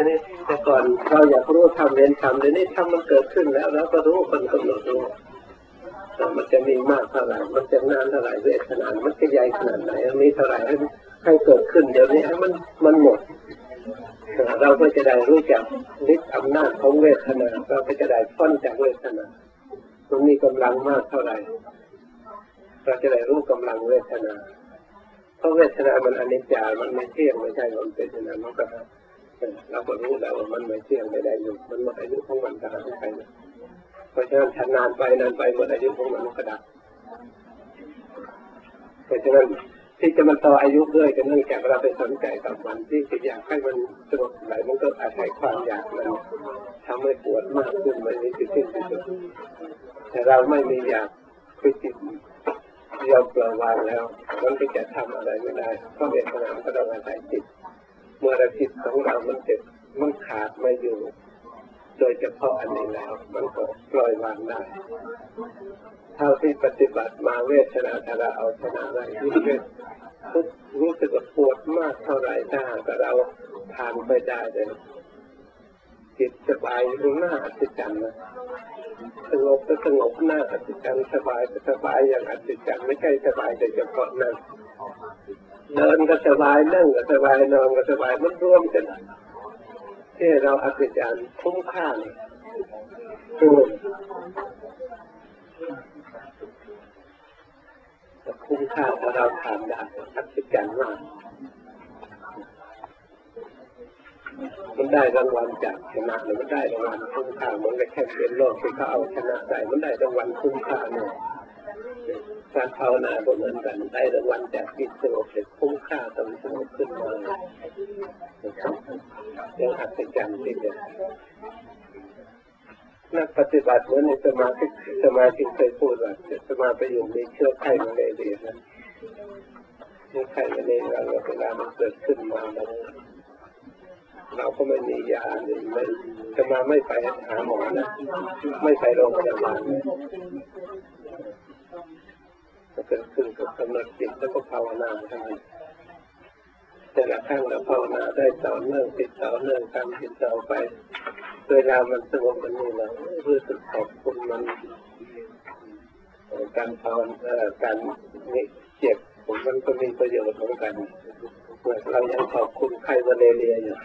นี้แต่ก่อนเราอยากรู้ทำเรียนทำเดี๋ยวนี้ทำมันเกิดขึ้นแล้วเราก็รู้คนกำหนดรู้มันจะมีมากเท่าไหร่มันจะนานเท่าไหร่เวทนามันจะใหญ่ขนาดไหนมีเท่าไหร่ให้เกิดขึ้นเดี๋ยวนี้ให้มันหมดเราก็จะได้รู้จักฤทธิ์อำนาจของเวทนาเราก็จะได้พ้นจากเวทนามันมีกำลังมากเท่าไหร่เราจะได้รู้กำลังเวทนาเพราะเวทนามันอนิจจามันไม่เที่ยงไม่ใช่มันเป็นอย่างนั้นก็เราก็รู้แล้วว่ามันไม่เที่ยงไม่ได้อยู่มันหมดอายุของมันก็หายไปเพราะฉะนั้นนานไปหมดอายุของมันก็ดับเพราะฉะนั้นที่จะมันต่ออายุด้วยก็เนื่องจากเราไปสนใจกับมันที่จะอยากให้มันสงบไหลมันก็อาศัยความอยากนั้นทำให้ปวดมากขึ้นมันมีที่สิ้นสุดแต่เราไม่มีอยากคือจิตยอมปล่อยวางแล้วมันก็จะทำอะไรไม่ได้เพราะเวทนาก็ต้องอาศัยจิตเมื่อจิตของเรามันเจ็บมันขาดไม่อยู่โดยเฉพาะอันนี้แล้วมันก็ปล่อยวางได้เท่าที่ปฏิบัติมาเวทนาถ้าเราเอาชนะได้ที่รู้สึกว่าปวดมากเท่าไรถ้าเราผ่านไปได้เลยจิตสบายหน้าอัศจรรย์นะสงบก็สงบหน้าอัศจรรย์สบายก็สบายอย่างอัศจรรย์ไม่ใช่สบายแต่เฉพาะนั่งเดินก็สบายนั่งก็สบายนอนก็สบายมันรวมกันที่เราอัศจรรย์คุ้มค่าคุ้มค่าถ้าเราทำได้อัศจรรย์มากมันได้รางวัลจากชนะหรือมันได้รางวัลคุ้มค่ามันไม่แค่เป็นโลกที่เขาเอาชนะได้มันได้รางวัลคุ้มค่าเนี่ยการภาวนาก็เหมือนกันได้รางวัลจากจิตสงบเลยคุ้มค่าตรงสงบขึ้นมายังอัศจรรย์ที่เดียวนักปฏิบัติเหมือนในสมาธิเคยพูดว่าสมาธิอยู่ในเชื้อไขมาเลยดีนะเชื้อไขมาเลยเราเวลามันเกิดขึ้นมาเราก็ไม่มียาหรือไม่จะมาไม่ไปหาหมอนะไม่ไปโรงพยาบาลเลยก็เกิดขึ้นกับกำหนดจิตแล้วก็ภาวนาเท่านั้นแต่ละครั้งเราภาวนาได้ต่อเนื่องติดต่อเนื่องกันติดต่อไปเวลามันสงบมันนี่เรารู้สึกขอบคุณมันการภาวนาการนี้เจ็บผมมันก็มีประโยชน์ของกันเรายังขอบคุณไข้มาเลเรียอยู่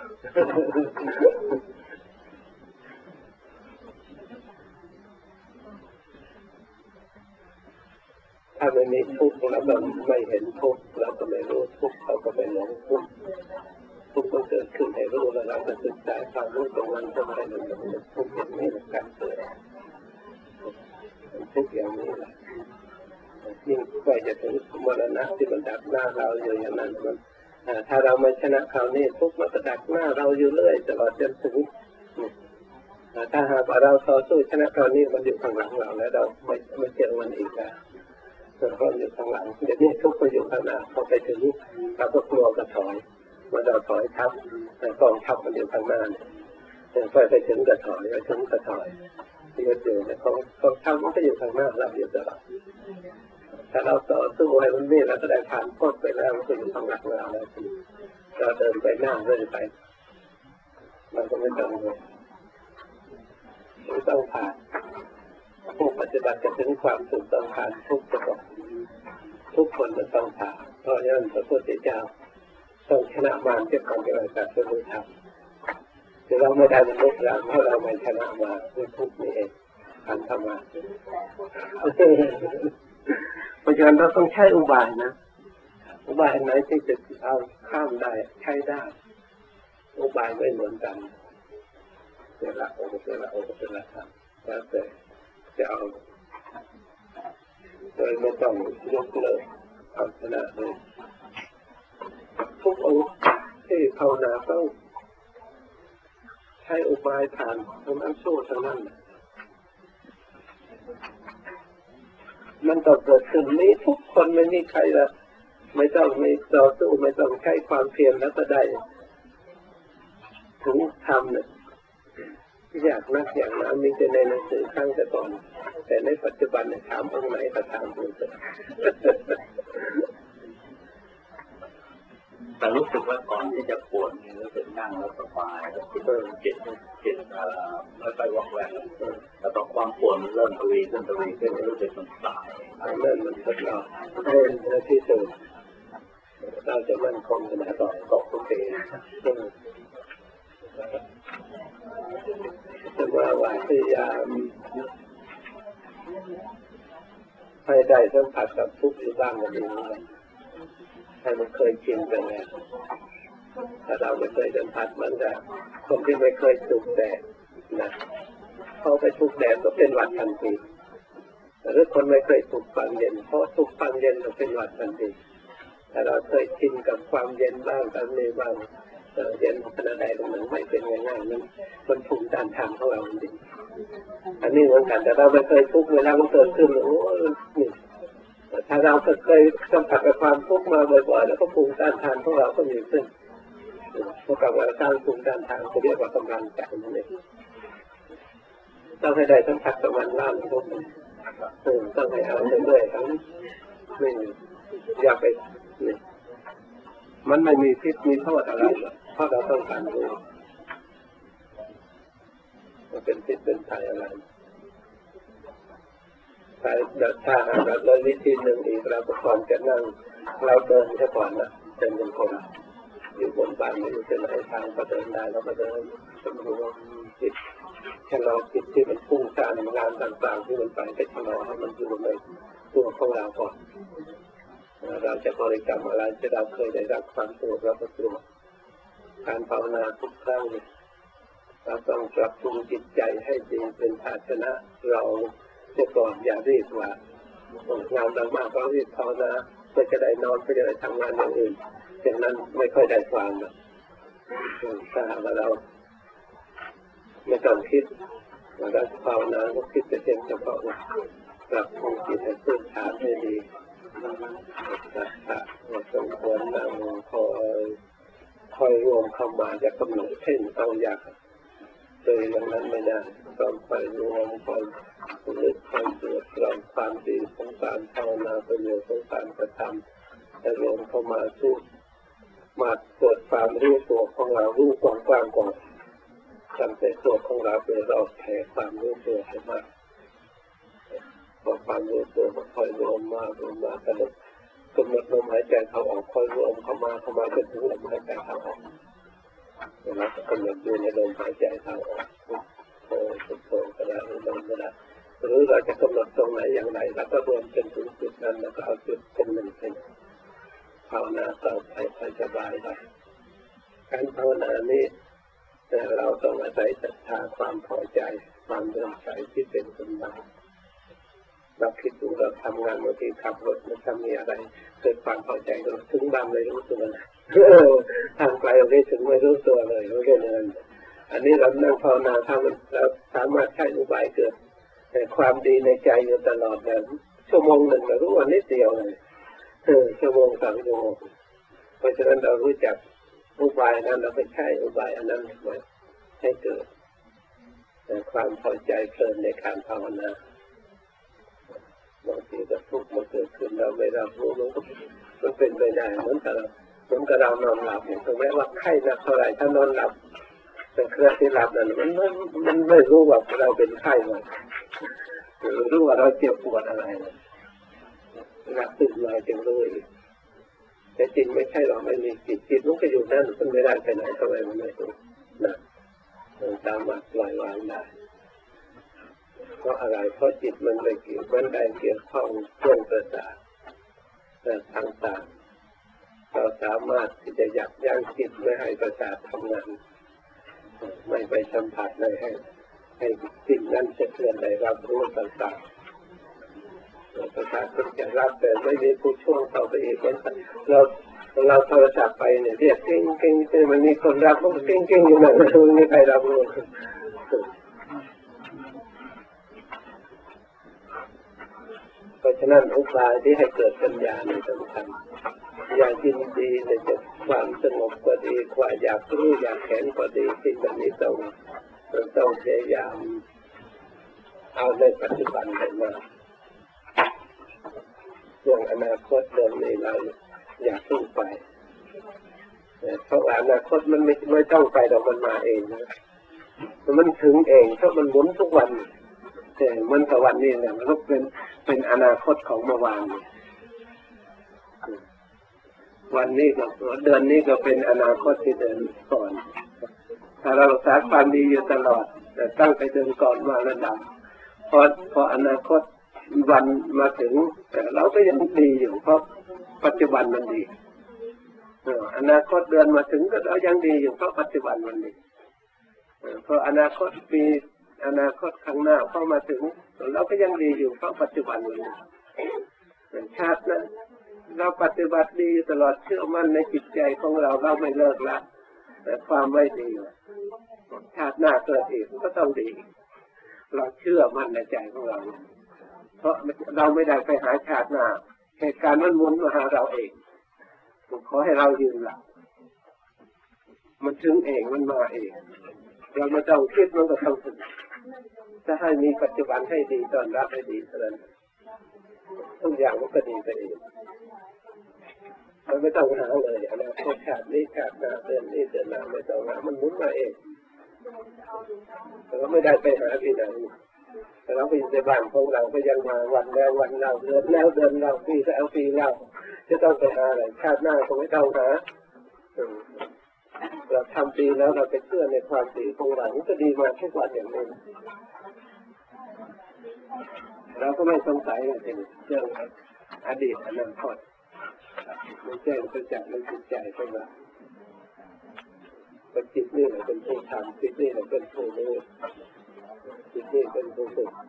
ถ้าไม่มีทุกข์แล้วเราไม่เห็นทุกข์เราก็ไม่รู้ทุกข์เราก็ไม่หลงทุกข์ทุกข์มันเกิดขึ้นให้รู้แล้วเราจะศึกษาความรู้ตรงนั้นทำไมมันทุกข์อย่างนี้มันการเกิดทุกข์อย่างนี้แหละยิ่งใกล้จะถึงมรณะที่มันดักหน้าเราอยู่อย่างนั้นมันถ้าเราไม่ชนะคราวนี้ทุกข์มันจะดักหน้าเราอยู่เรื่อยตลอดจนถึงถ้าหากว่าเราต่อสู้ชนะคราวนี้มันอยู่ข้างหลังเราแล้วเราไม่เจอมันอีกแล้วก็อยู่ข้างหลังเดี๋ยวนี้ทุกข์ก็อยู่ข้างหน้าพอไปถึงเราก็กลัวกระถอยเมื่อเราถอยทับกองทัพมันอยู่ข้างหน้าไปถึงกระถอยไปถึงกระถอยที่จะอยู่ในกองทัพมันก็อยู่ข้างหน้าเราอยู่ตลอดถ้าเราต่อสู้ให้มันนี่เราก็ได้ผ่านพ้นไปแล้วมันก็อยู่ข้างหลังเราแล้วเราเดินไปหน้าเรื่อยไปมันก็ไม่ต้องผ่านผู้ปฏิบัติจะถึงความสุขต้องผ่านทุกคนจะต้องผ่านเพราะฉะนั้นพระพุทธเจ้าต้องชนะมารเจ้าของกิเลสเป็นผู้ทำคือเราไม่ได้บรรลุธรรมเพราะเราไม่ชนะมารด้วยทุกข์นี่เองการทำมาเพราะฉะนั้นเราต้องใช้อุบายนะอุบายไหนที่จะเอาข้ามได้ใช้ได้อุบายไม่เหมือนกันแต่ละองค์แต่ละธรรมแล้วแต่จะเอาโดยไม่ต้องยกเลิกเอาชนะเลยทุกองค์ที่ภาวนาต้องใช้อุบายผ่านทั้งนั้นสู้ทั้งนั้นมันต้องเกิดขึ้นนี้ทุกคนไม่มีใครละไม่ต้องมีต่อสู้ไม่ต้องใช้ความเพียรแล้วก็ได้ถึงทำเนี่ยอยากนักอย่างนั้นมีแต่ในหนังสือข้างแต่ก่อนแต่ในปัจจุบันเนี่ยถามองค์ไหนก็ถามดูเถอะแต่รู้สึกว่าก่อนที่จะปวดรู้สึกนั่งแล้วสบายแล้วจิตไม่ไปวอกแวกแล้วต่อความปวดมันเริ่มทวีขึ้นรู้สึกมันสายเริ่มมันก็ให้ที่สุดเราจะมั่นคงขนาดต่อทุกทีแต่ว่าพยายามให้ได้สัมผัสกับทุกข์อยู่บ้างก็ดีให้มันเคยชินไปแล้วถ้าเราไม่เคยสัมผัสมันจะคนที่ไม่เคยถูกแดดนะพอไปถูกแดดก็เป็นหวัดทันทีหรือคนไม่เคยถูกความเย็นพอถูกความเย็นก็เป็นหวัดทันทีถ้าเราเคยชินกับความเย็นบ้างตอนนี้บ้างเย็นขนาดใดมันไม่เป็นง่ายๆมันภูมิต้านทานของเราจริงอันนี้เหมือนกันแต่เราไม่เคยทุกข์เวลามันเกิดขึ้นโอ้นี่ถ้าเราเคยสัมผัสกับความทุกข์มาบ่อยๆแล้วก็ภูมิต้านทานของเราก็มีขึ้นเท่ากับว่าสร้างภูมิต้านทานก็เรียกว่ากำลังใจนั่นเองต้องให้ได้สัมผัสกับมันล่าทุกข์ต้องให้เอาเรื่อยๆทั้งไม่อย่าไปนี่มันไม่มีพิษมีโทษอะไรเพราะเราต้องการรู้มันเป็นพิษเป็นภัยอะไรถ้าเราวิธีหนึ่งอีกเราก็ควรจะนั่งเราเดินแค่ก่อนนะเดินเป็นคนอยู่บนบ้านไม่รู้จะไหนทางก็เดินได้แล้วก็เดินสำรวมจิตชะลอจิตที่มันพุ่งซ่านงานต่างๆที่มันไปชะลอให้มันอยู่ในตัวของเราก่อนเราจะบริกรรมอะไรที่เราเคยได้รับความสงบเราก็สงบการภาวนาทุกครั้งเราต้องปรับปรุงจิตใจให้ดีเป็นภาชนะเราจะก่อนอย่ารีบว่างานเรามากก็รีบภาวนาเพื่อจะได้นอนเพื่อจะได้ทำงานอย่างอื่นอย่างนั้นไม่ค่อยได้ความถ้าเราไม่ต้องคิดเราภาวนาก็คิดแต่เพียงเฉพาะปรับปรุงจิตให้พื้นฐานให้ดีสมควรนั่งคอยรวมเข้ามาจะกำหนดเช่นเอาอยากโดยอย่างนั้นไม่ได้ต้องคอยรวมคอยนึกคอยตรวจสอบความดีของการภาวนาประโยชน์ของการกระทำจะรวมเข้ามาสู้มาตรวจความรู้ตัวของเรารู้กว้างๆก่อนตั้งแต่ตัวของเราเป็นเราแผ่ความรู้ตัวให้มากพอความรู้ตัวมันคอยรวมมากกำหนดลมหายใจเข้าออกคอยรวมเข้ามาจนถึงลมหายใจเข้าออกเรากำหนดอยู่ในลมหายใจเข้าออกพุทโธก็ได้ลมก็ได้หรือเราจะกำหนดตรงไหนอย่างไรแล้วก็รวมจนถึงจุดนั้นแล้วก็เอาจุดเป็นหนึ่งเป็นภาวนาต่อไปสบายได้การภาวนานี้เราต้องอาศัยศรัทธาความพอใจความเลื่อมใสที่เป็นสมบัติเราคิดดูเราทำงานบางทีขับรถมันทำมีอะไรเกิดความพอใจเราถึงบ้านเลยรู้ตัวนะทางไกลเราไม่ถึงไม่รู้ตัวเลยเราเรียนอะไรอันนี้เรานั่งภาวนาถ้ามันเราสามารถใช้อุบายเกิดแต่ความดีในใจอยู่ตลอดเลยชั่วโมงหนึ่งเรารู้วันนิดเดียวเลยชั่วโมง2 ชั่วโมงเพราะฉะนั้นเรารู้จักอุบายนั้นเราไปใช้อุบายอันนั้นมาให้เกิดความพอใจเพลินในการภาวนาบางทีก็ทุกข์มาเกิดขึ้นเราไม่รับรู้มันเป็นไปได้เหมือนกับเรานอนหลับถึงแม้ว่าไข้หนักเท่าไหร่ถ้านอนหลับเป็นเครื่องที่หลับนั่นมันไม่รู้ว่าเราเป็นไข้เลยหรือรู้ว่าเราเจ็บปวดอะไรหลับตื่นมาจึงรู้อีกแต่จริงไม่ใช่เราไม่มีจิตมันก็อยู่นั่นมันไม่ได้ไปไหนทำไมมันไม่รู้นะสามารถปล่อยวางได้เพราะอะไรเพราะจิตมันไม่เกี่ยวมันได้เกี่ยวข้องเครื่องประสาทต่างๆเราสามารถที่จะยับยั้งจิตไม่ให้ประสาททำงานไม่ไปสัมผัสเลยให้สิ่งนั้นจะเคลื่อนได้รับรู้ต่างๆประสาทก็จะรับแต่ไม่มีผู้ช่วงต่อไปอีกเราโทรศัพท์ไปเนี่ยเรียกเก่งๆมันมีคนรับมันเก่งๆอยู่นั่นไม่มีใครรับรู้เพราะฉะนั้นอุบายที่ให้เกิดปัญญาในสำคัญอย่างยินดีในความสงบก็ดีความอยากรู้อยากเห็นก็ดีสิ่งเหล่านี้ต้องพยายามเอาในปัจจุบันให้มาเรื่องอนาคตเรื่องนี้เราอยากพึ่งไปเพราะว่าอนาคตมันไม่ต้องไปดอกมันมาเองนะมันถึงเองเพราะมันหมุนทุกวันแต่มันกับวันนี้เนี่ยมันก็เป็นอนาคตของเมื่อวานวันนี้ก็เดือนนี้ก็เป็นอนาคตที่เดินก่อนถ้าเรารักษาความดีอยู่ตลอดแต่ตั้งไปเดินก่อนมาระดับพออนาคตวันมาถึงแต่เราก็ยังดีอยู่เพราะปัจจุบันมันดีอนาคตเดือนมาถึงก็เรายังดีอยู่เพราะปัจจุบันมันดีพออนาคตปีอนาคตข้างหน้าเข้ามาถึงเราก็ยังดีอยู่เพราะปัจจุบันมันดีชาตินั้นเราปฏิบัติดีตลอดเชื่อมั่นในจิตใจของเราไม่เลิกละแต่ความไม่ดีชาติหน้าเกิดอีกก็ต้องดีเราเชื่อมั่นในใจของเราเพราะเราไม่ได้ไปหาชาติหน้าเหตุการณ์มันหมุนมาหาเราเองขอให้เรายืนหลักมันถึงเองมันมาเองเราไม่ต้องคิดมันก็ต้องถึงจะให้มีปัจจุบันให้ดีตอนรับให้ดีเท่านั้นทุกอย่างมันก็ดีไปเองเราไม่ต้องหาเลยอนาคตชาตินี้ชาติหน้าเดือนนี้เดือนหน้าไม่ต้องหามันหมุนมาเองเราไม่ได้ไปหาที่ไหนแต่เราไปอยู่ในบ้านของเราก็ยังมาวันแล้ววันเราเดือนแล้วเดือนเราปีแล้วปีเราจะต้องไปหาอะไรชาติหน้าคงไม่ต้องหาเราทำดีแล้วเราไปเชื่อในความดีของเราก็ดีมาทุกวันอย่างนี้เราก็ไม่สงสัยอะไรเรื่องอดีตอนาคตไม่แจ้งประจักษ์ในจิตใจของเราจิตนี่แหละเป็นผู้ทำจิตนี่แหละเป็นผู้รู้จิตนี่เป็นผู้ฝึก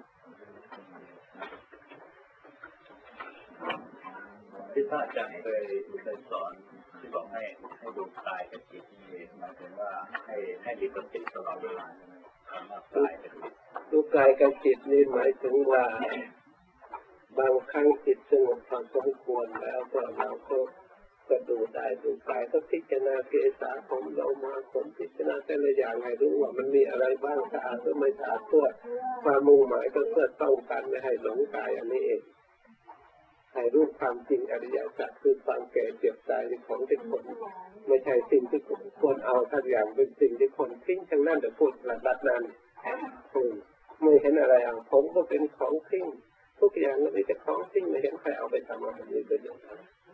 ที่พระอาจารย์เคยสอนที่บอกให้ดูกายกับจิตนี่หมายถึงว่าให้มีสติตลอดเวลาคำว่ากายกับจิตดูกายกับจิตนี่หมายถึงว่าบางครั้งจิตสงบพอสมควรแล้วก็เราก็ดูได้ดูกายก็พิจารณาเกษาผมเรามาผมพิจารณาแต่ละอย่างให้รู้ว่ามันมีอะไรบ้างสะอาดหรือไม่สะอาดเพื่อความมุ่งหมายก็เพื่อต้องการไม่ให้หลงกายอันนี้เองให้รู้ความจริงอริยสัจคือความแก่เจ็บตายของทุกคนไม่ใช่สิ่งที่ควรเอาทุกอย่างเป็นสิ่งที่คนทิ้งทั้งนั้นแต่พูดระดับนั้นไม่เห็นอะไรเอาผมก็เป็นของทิ้งทุกอย่างก็มีแต่ของทิ้งไม่เห็นใครเอาไปทำอะไรมีประโยชน์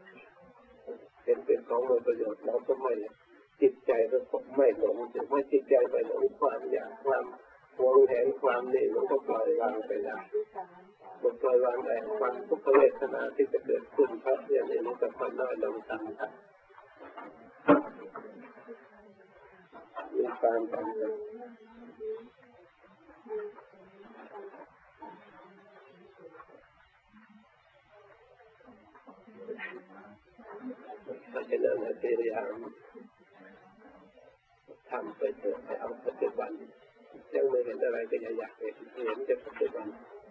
เป็นของมีประโยชน์เราก็ไม่จิตใจเราไม่หลงไม่จิตใจไม่หลงความอยากความหวงแหนความนี่มันก็ปล่อยวางไปได้ปล่อยวางได้ความทุกขเวทนาที่จะเกิดขึ้นเพราะอย่างนี้มันก็ค่อยน้อยลงตามกันมีความจำเป็นเพราะฉะนั้นพยายามทำไปเถอะให้เอาปัจจุบันยังไม่เห็นอะไรก็อยากเห็นแต่ปัจจุบัน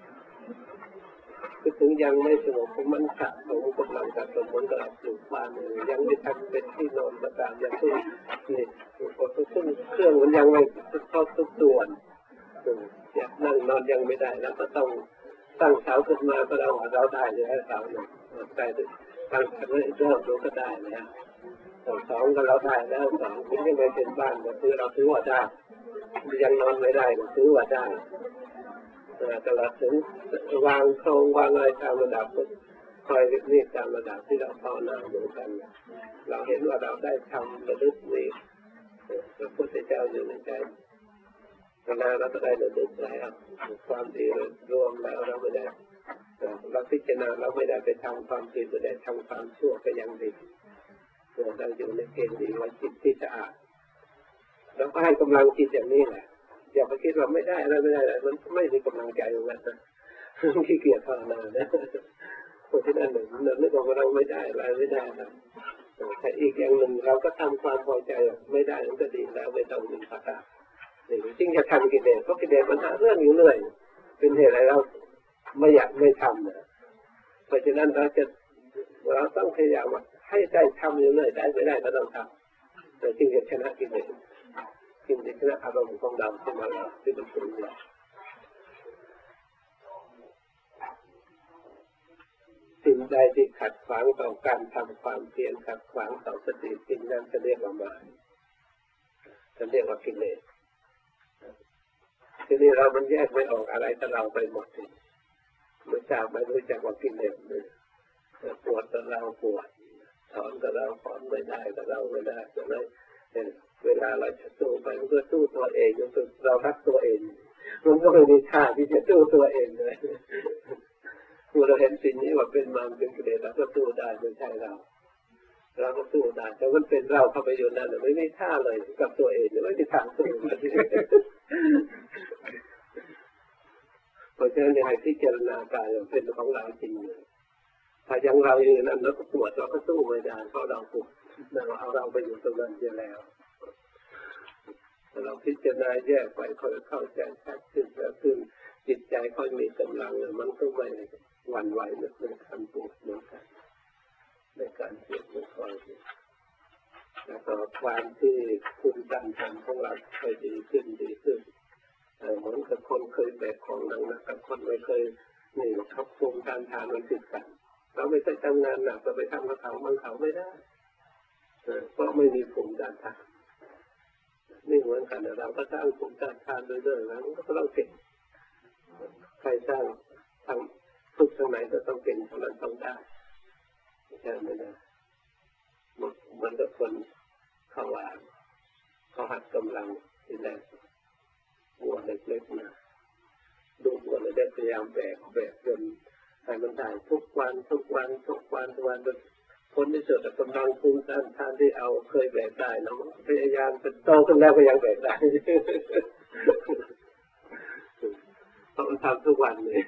คือถึงยังไม่สงบมันสะสมกำลังสะสมเหมือนกับปลูกบ้านยังไม่ทันเป็นที่นอนประจำยังเพิ่งนี่พอขึ้นเครื่องมันยังไม่เข้าทุกส่วนอยากนั่งนอนยังไม่ได้แล้วก็ต้องตั้งเสาขึ้นมาก็เราได้เลยเสาเนี่ยแต่ตั้งเริ่มรู้ก็ได้นะสองก็เราได้แล้วสองถึงยังไม่เป็นบ้านก็คือเราถือว่าได้ยังนอนไม่ได้ก็ถือว่าได้ตลอดถึงวางโครงวางอะไรตามระดับคอยนี่ตามระดับที่เราภาวนาเหมือนกันเราเห็นว่าเราได้ทำระลึกนี่พระพุทธเจ้าอยู่ในใจภาวนาเราก็ได้ระลึกแล้วความดีรวมแล้วเราไม่ได้เราพิจารณาเราไม่ได้ไปทำความผิดไม่ได้ทำความชั่วก็ยังดีเราอยู่ในเกณฑ์ดีว่าจิตที่สะอาดเราก็ให้กำลังจิตอย่างนี้แหละอย่าไปคิดว่าไม่ได้อะไรไม่ได้มันไม่มีกำลังใจเหมือนกันนะขี้เกียจภาวนานะคนที่นั่นหนึ่งเราไม่บอกว่าเราไม่ได้อะไรไม่ได้นะแต่อีกอย่างหนึ่งเราก็ทำความพอใจไม่ได้มันก็ดีแล้วไม่ต้องมีปัญหานี่จริงจะทำกิเลสเพราะกิเลสมันหาเรื่องอยู่เลยเป็นเหตุอะไรเราไม่อยากไม่ทำนะเพราะฉะนั้นเราต้องพยายามให้ได้ทำอยู่เลยได้ไม่ได้ก็ต้องทำแต่จริงจะชนะกิเลสจริงจะชนะอารมณ์ของเราขึ้นมาแล้วที่มันปรุงเราฉสิ่งใดที่ขัดขวางต่อการทำความเพียรขัดขวางต่อสติสิ่งนั้นจะเรียกว่ามารจะเรียกว่ากิเลสทีนี้เรามันแยกไม่ออกอะไรแต่เราไปหมดไม่ทราบไม่รู้จักว่ากิเลสปวดแต่เราปวดถอนแต่เราถอนไม่ได้แต่เราไม่ได้จะเลยเวลาเราจะสู้ไปมันก็สู้ตัวเองเรารักตัวเองมันก็ไม่มีท่าที่จะสู้ตัวเองเลยเมื่อเราเห็นสิ่งนี้ว่าเป็นมารเป็นกิเลสเราก็สู้ได้ไม่ใช่เราก็สู้ได้แต่มันเป็นเราเข้าไปอยู่นั่นไม่มีท่าเลยกับตัวเองไม่มีทางสู้เพราะฉะนั้นให้พิจารณากายเป็นของเราจริงถ้ายังเราอยู่นั้นเราก็ปวดเราก็สู้ไม่ได้เพราะเราปวดเราเอาเราไปอยู่ตรงนั้นเสียแล้วเราพิจารณาแยกไปค่อยเข้าใจชัดขึ้นแล้วขึ้นจิตใจค่อยมีกำลังมันก็ไม่หวั่นไหวเหมือนการปวดเหมือนกันในการเจ็บปวดแล้วก็ความที่คุณดันทำของเราค่อยดีขึ้นเหมือนกับคนเคยแบกของหนักกับคนไม่เคยนี่เขาภูมิการทานมันติดกันเราไม่ได้ทำงานหนักแต่ไปทำกับเขามันเขาไม่ได้เพราะไม่มีภูมิการทานนี่เหมือนกันเราก็สร้างภูมิการทานเรื่อยๆแล้วก็ต้องเก่งใครสร้างทำฝึกทางไหนก็ต้องเก่งทางนั้นต้องได้ใช่ไหมนะมันก็คนเขาว่าเขาหัดกำลังที่แรกวัวเล็กๆนะดูวัวเลยได้พยายามแบกจนให้มันได้ทุกวันจนผลที่สุดกำลังภูมิต้านทานที่เอาเคยแบกได้นะพยายามจนโตขึ้นแล้วก็ยังแบกได้ต้องทำทุกวันเลย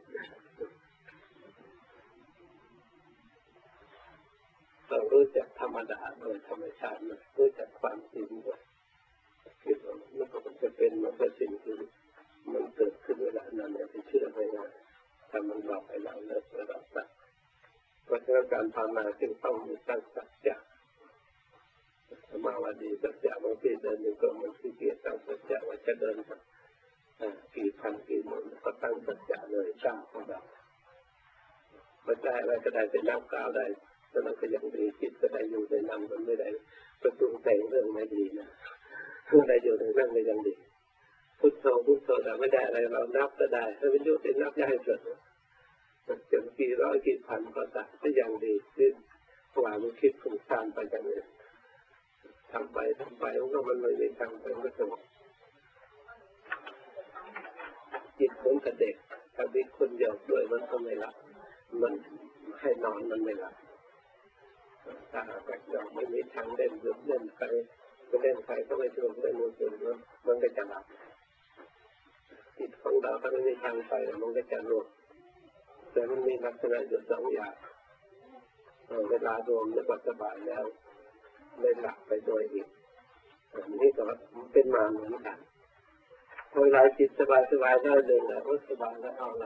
ต้องรู้จักธรรมดาโดยธรรมชาติรู้จักความจริงด้วยคิดว่ามันก็จะเป็นมันก็สิ่งที่มันเกิดขึ้นเวลานั้นอย่าไปเชื่อไม่ได้ถ้ามันหลอกให้เราเลิกเราตัดเพราะฉะนั้นการภาวนาจึงต้องมีตั้งสัจจะสมาธิสัจจะบางทีเดินหนึ่งก็มันขี้เกียจตั้งสัจจะว่าจะเดินกี่พันกี่หมื่นก็ตั้งสัจจะเลยก้าวของเราไม่ได้อะไรก็ได้เป็นนับก้าวได้แต่เราก็ยังดีจิตก็ได้อยู่ในนั้นมันไม่ได้ประตูแต่งเรื่องไม่ดีนะเพื่อได้อยู่ในเรื่องไม่ยังดีพุทโธแต่ไม่ได้อะไรเรานับก็ได้ถ้าเป็นยุตินับได้เสร็จจนกี่ร้อยกี่พันก็ตัดก็ยังดีขึ้นกว่ามันคิดฟุ้งซ่านไปอย่างนี้ทำไปมันไม่ได้ทำไปไม่สงบจิตเหมือนกับเด็กถ้ามีคนหยอกด้วยมันก็ไม่หลับมันให้นอนมันไม่หลับถ้าหากหยอกไม่มีทางเล่นใครก็เล่นใครก็ไม่ชวนเล่นมันก็จะหลับจิตของเราถ้าไม่มีทางไปมันก็จะรวมแต่มันมีลักษณะอยู่สองอย่างเวลารวมแล้วก็สบายแล้วเลยหลับไปโดยอีกนี่ก็เป็นมาเหมือนกันเวลาจิตสบายได้เลยนะสบายแล้วเอาละ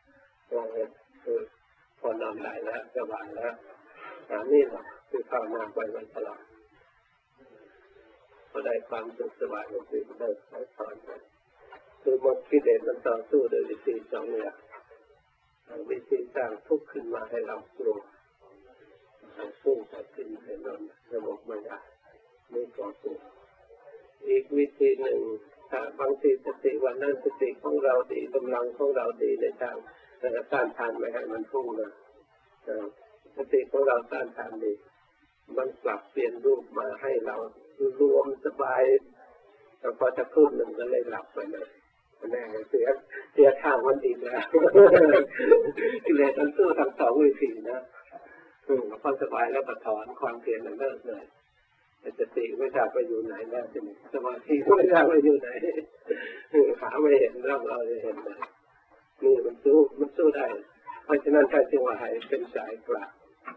พอนอนได้แล้วสบายแล้วนี่แหละคือภาวนาไปวันตลอดพอได้ความสุขสบายก็คือเลิกถอนคือหมดกิเลสมันต่อสู้โดยวิธีสองอย่างวิธีสร้างทุกข์ขึ้นมาให้เรากลัวสู้ไปขึ้นให้เราระบบไม่ได้ไม่ก่อตัวอีกวิธีหนึ่งบางทีสติวันนั้นสติของเราดีกำลังของเราดีในทางต้านทานไม่ให้มันพุ่งนะสติของเราต้านทานดีมันปรับเปลี่ยนรูปมาให้เรารวมสบายแต่พอจะครึ่งหนึ่งก็เลยหลับไปเลยแน่เสียทางมันอีกแล้วเลยต้องสู้ทั้งสองวิธีนะพอสบายแล้วก็ถอนความเพียรเลิกเลยสติไม่ทราบไปอยู่ไหนแล้วสมาธิไม่ทราบไปอยู่ไหนหาไม่เห็นร่องรอยไม่เห็นเลยนี่มันสู้ได้เพราะฉะนั้นใครจึงว่าให้เป็นสายกลาง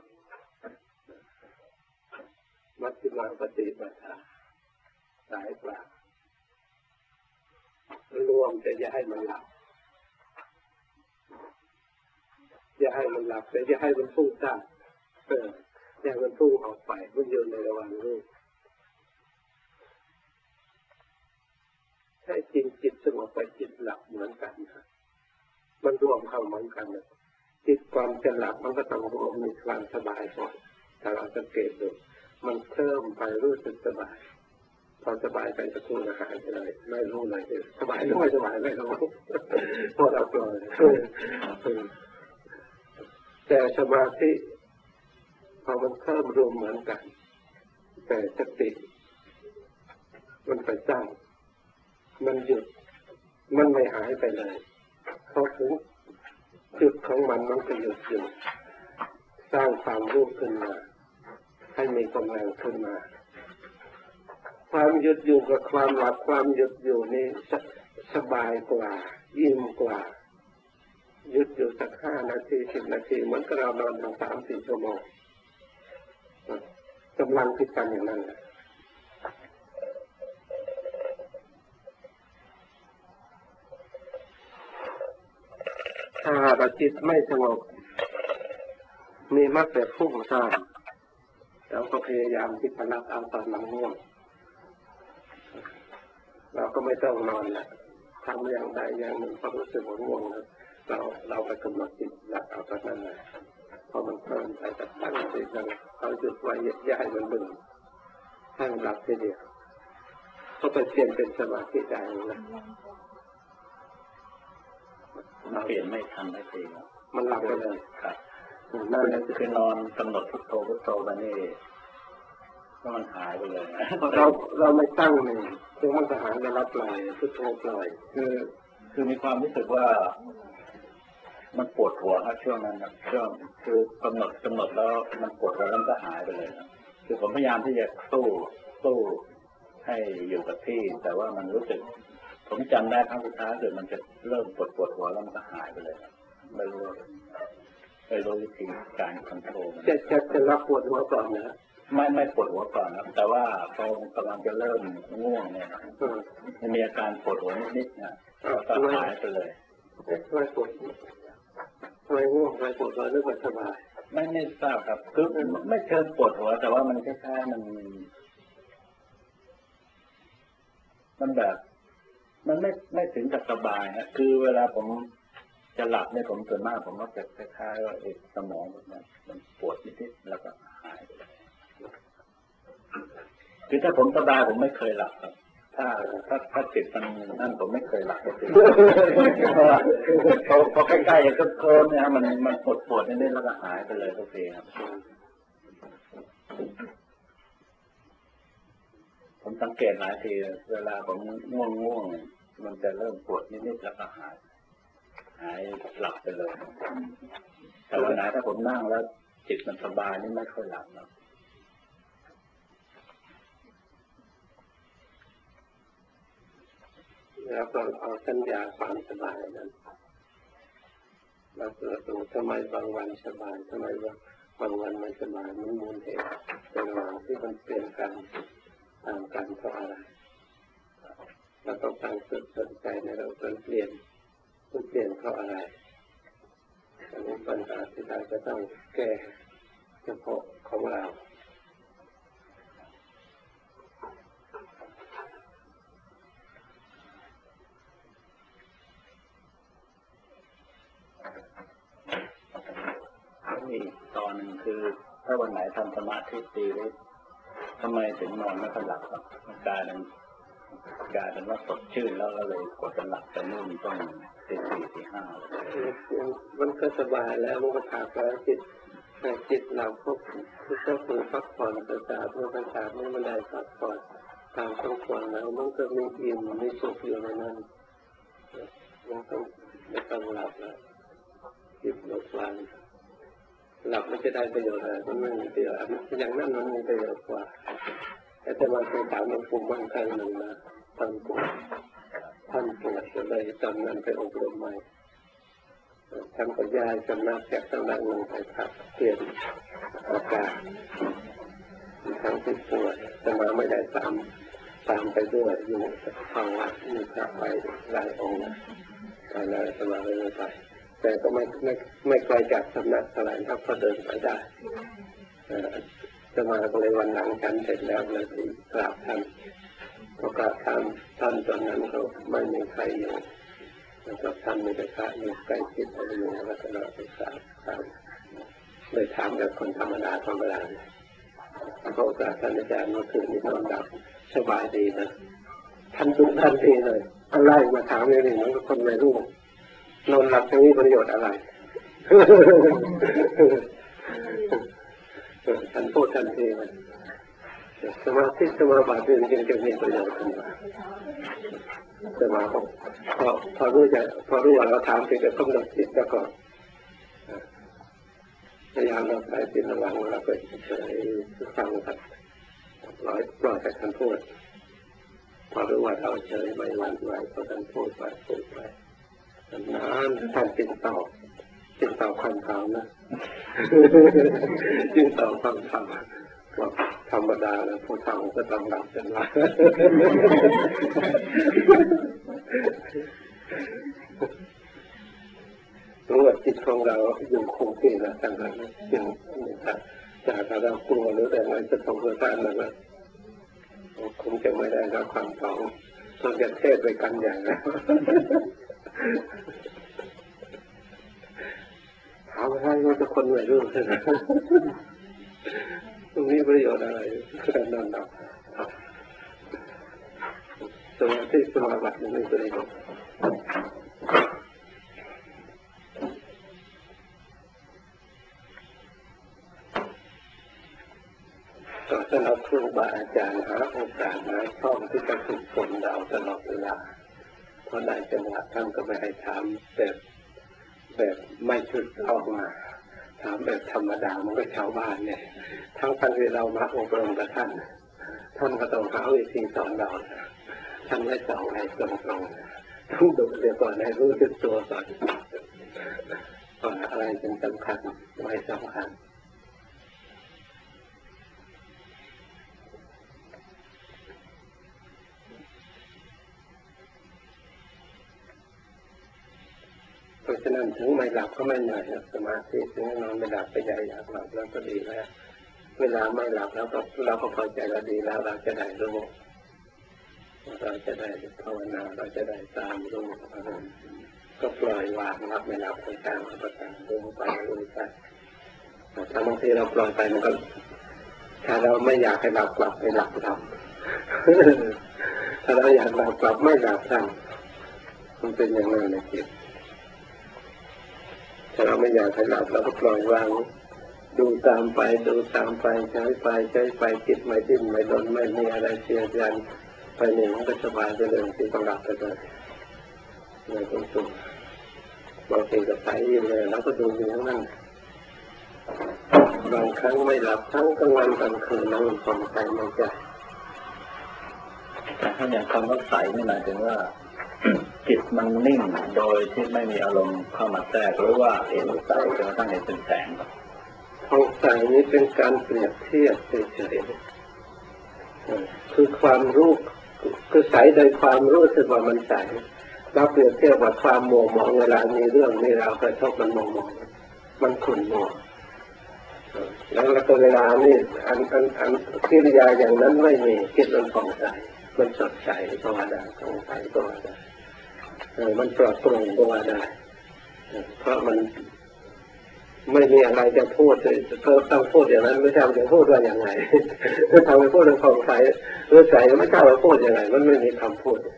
มัชฌิมาปฏิปทาสายกลางรวมแต่อย่าให้มันหลับอย่าให้มันหลับแต่อย่าให้มันฟุ้งซ่านอย่าให้มันฟุ้งออกไปมันอยู่ในระหว่างนี้ให้จริงจิตสงบไปจิตหลับเหมือนกันนะมันรวมเข้าเหมือนกันนะจิตก่อนจะหลับมันก็ต้องมีความสบายก่อนถ้าเราสังเกตดูมันเพิ่มไปรู้สึกสบายพอสบายไปก็ทุ่งอาหารไปเลยไม่รู้เลยสบายหรือไม่สบายไม่รู้พอเราปล่อยแต่สมาธิพอมันเพิ่มรวมเหมือนกันแต่สติมันไปสร้างมันหยุดมันไม่หายไปเลยพอถึงจุดของมันก็หยุดอยู่สร้างความรู้ขึ้นมาให้มีกำลังขึ้นมาความหยุดอยู่กับความหลับความหยุดอยู่นี่สบายกว่ายิ่งกว่าหยุดอยู่สัก5 นาที10 นาทีเหมือนกับเรานอนถึง3-4 ชั่วโมงกำลังที่กันอย่างนั้นถ้าเราจิตไม่สงบมีมักแต่ฟุ้งซ่านเราก็พยายามที่จะรับเอาตอนง่วงเราก็ไม่ต้องนอนแหละทำอย่างใดอย่างหนึ่งพอรู้สึกว่าง่วงแล้วเราไปกำหนดจิตรับเอาตอนนั้นเลยพอมันเพลินไปจะตั้งใจจะเอาจุดไว้ย้ายมันดึงให้มันหลับทีเดียวก็ไปเปลี่ยนเป็นสมาธิได้นะเปลี่ยนไม่ทันได้ทีมันหลับไปเลยครับนั่นคือนอนกำหนดพุทโธพุทโธไปนี่ก็มันหายไปเลยเราไม่ตั้งเลยคือมันจะหายไปรับปล่อยพุทโธปล่อยคือมีความรู้สึกว่ามันปวดหัวครับช่วงนั้นครับช่วงคือกำหนดแล้วมันปวดแล้วมันก็หายไปเลยครับคือผมพยายามที่จะสู้ให้อยู่กับที่แต่ว่ามันรู้สึกผมจำได้ครั้งสุดท้ายคือมันจะเริ่มปวดหัวแล้วมันก็หายไปเลยไม่รู้วิธีการคอนโทรลจะรับปวดหัวก่อนนะไม่ปวดหัวก่อนครับแต่ว่าพอกำลังจะเริ่มง่วงเนี่ยมันมีอาการปวดหัวนิดๆนะก็หายไปเลยไม่ปวดไม่ง่วงไม่ปวดหัวหรือไม่สบายไม่ทราบครับคือไม่เชิงปวดหัวแต่ว่ามันคล้ายๆมันแบบมันไม่ถึงกับสบายนะคือเวลาผมจะหลับเนี่ยผมส่วนมากผมก็จะคล้ายๆว่าสมองมันปวดนิดๆแล้วก็หายไปคือถ้าผมสบายผมไม่เคยหลับครับถ้าจิตมันนั่นผมไม่เคยหลับจริงเพราะว่าพอใกล้ๆอย่างโค้งเนี่ยมันปวดนิดๆแล้วก็หายไปเลยทุกทีครับผมสังเกตหลายทีเวลาผมง่วงมันจะเริ่มปวดนิดๆแล้วก็หายหลับไปเลยแต่วันไหนถ้าผมนั่งแล้วจิตมันสบายนี่ไม่ค่อยหลับนะแล้วก็เอาสัญญาความสบายนั้นเราเกิดดูทำไมบางวันสบายทำไมบางวันไม่สบายมันมูลเหตุเป็นหลังที่มันเปลี่ยนกันตามกันเพราะอะไรเราต้องตั้งสนใจในเราเปลี่ยนเพราะอะไรอันนี้ปัญหาที่เราจะต้องแก้เฉพาะของเราอีกตอนหนึ่งคือถ้าวันไหนทำสมาธิดีไว้ทำไมถึงนอนไม่ค่อยหลับครับกลายเป็นว่าสดชื่นแล้วก็เลยกดจะหลับแต่นู่นต้องตี 4 ตี 5เลยมันก็สบายแล้วมันก็ขาดแล้วจิตเราก็คือพักผ่อนประสาทเมื่อประสาทไม่ได้พักผ่อนตามต้องควรแล้วมันก็มีอิ่มมีสุขอยู่ในนั้นมันต้องไม่ต้องหลับแล้วจิตหมดวันหลับมันจะได้ประโยชน์อะไรมันไม่มีประโยชน์อย่างนั้นมันมีประโยชน์กว่าแต่ว่าเป็นสาวมันปุ่มมันครั้งหนึ่งนะท่านปวดก็เลยจำนั้นไปอบรมใหม่ท่านก็ย้ายสำนักจากสำนักหนึ่งไปพักเปลี่ยนอากาศทั้งที่ปวดแต่มาไม่ได้ตามไปด้วยอยู่ฟังวัดมีพระไปหลายองค์ไปเลยสมาเลยไปแต่ก็ไม่ไกลจากสำนักเท่าไหร่ครับก็เดินไปได้สมาก็เลยวันหลังฉันเสร็จแล้วเลยกราบท่านพอกราบท่านตอนนั้นก็ไม่มีใครอยู่แล้วก็ท่านมีแต่พระอยู่ใกล้ชิดอะไรอยู่วัดตลอดศึกษาเลยถามแบบคนธรรมดาพระโอกาสท่านอาจารย์เมื่อคืนนี้นอนหลับสบายดีนะท่านดุทันทีเลยอะไรมาถามอย่างนี้มันก็คนไม่รู้นอนหลับจะมีประโยชน์อะไรท่านพูดทันทีเลยสมาธิสมาบัติจริงๆจะมีประโยชน์ขึ้นมาแต่มาพอรู้ว่าเราถามถึงจะต้องดับจิตแล้วก็พยายามเราใส่จิตระวังเราก็เฉยฟังครับปล่อยแต่ท่านพูดพอรู้ว่าเราเฉยไม่หวั่นไหวพอท่านพูดไปนานท่านจึงตอบคำถามนะจึงตอบคำถามว่าธรรมดาแล้วผู้ทำก็ต้องรับเป็นว่ารู้ว่าจิตของเราอยู่คงที่แล้วต่างกันจึงจากเรากลัวหรือแต่อะไรจะต้องเกิดการนั้นคงจะไม่ได้รับความต้องจะเทศไปกันอย่างนั้นถามอะไรว่าจะคนไม่รู้ตรงนี้ประโยชน์อะไรการนอนหลับสมาธิสมาบัติไม่ประโยชน์ก็สำหรับครูบาอาจารย์หาโอกาสหาช่องที่จะฝึกฝนเราตลอดเวลาเพราะได้จังหวะท่านก็ไม่ให้ถามแบบไม่ชุดออกมาถามแบบธรรมดามันก็ชาวบ้านเนี่ยทั้งที่เรามาอบรมกับท่านก็ต้องหาวิธีสอนเราท่านไม่สอนให้ตรงๆต้องดูเดี๋ยวก่อนให้รู้สึกตัวก่อนอะไรเป็นสำคัญไม่สำคัญเพราะฉะนั้นถึงไม่หลับก็ไม่เหนื่อยสมาธิถึงนอนไม่หลับไปใหญ่อยากหลับแล้วก็ดีแล้วเวลาไม่หลับแล้วก็เราก็พอใจเราดีแล้วเราจะได้รู้เราจะได้ภาวนาเราจะได้ตามรู้ก็ปล่อยวางรับไม่หลับไปตามก็ตามรู้ไปถ้าบางทีเราปล่อยไปมันก็ถ้าเราไม่อยากให้หลับกลับไปหลับทำถ้าเราอยากหลับกลับไม่หลับทำมันเป็นอย่างนั้นในจิตถ้าเราไม่อยากให้หลับเราก็ปล่อยวางดูตามไปใช้ไปจิตไม่ดิ้นไม่รนไม่มีอะไรเสียยันไปหนึ่งก็สบายไปเลยที่ต้องหลับไปเลยไม่ต้องสุขบางทีก็ไปยิ่งเลยแล้วก็ดูอย่างนั้นบางครั้งไม่หลับทั้งกลางวันกลางคืนนั่งผ่อนคลายไม่ใจแต่ถ้าอย่างคำว่าใสนี่หมายถึงว่าจิตมันนิ่งโดยที่ไม่มีอารมณ์เข้ามาแทรกหรือว่าเห็นใสจนกระทั่งเห็นเป็นแสงของใสนี้เป็นการเปรียบเทียบเฉยๆคือความรู้คือใสโดยความรู้สึกว่ามันใสเราเปรียบเทียบกับความมัวหมองเวลามีเรื่องมีราวกระทบมันมัวหมองมันขุ่นมัวแล้วก็เวลานี่อันกิริยาอย่างนั้นไม่มีจิตมันผ่องใสมันสดใสก็ว่าได้ผ่องใสก็ว่าได้มันปลอดโปร่งก็ว่าได้เพราะมันไม่มีอะไรจะพูดเลยต้องพูดอย่างนั้นไม่ใช่จะพูดว่าอย่างไรทำไปพูดเรื่องของใสหรือใสไม่ใช่ว่าพูดอย่างไรมันไม่มีคำพูด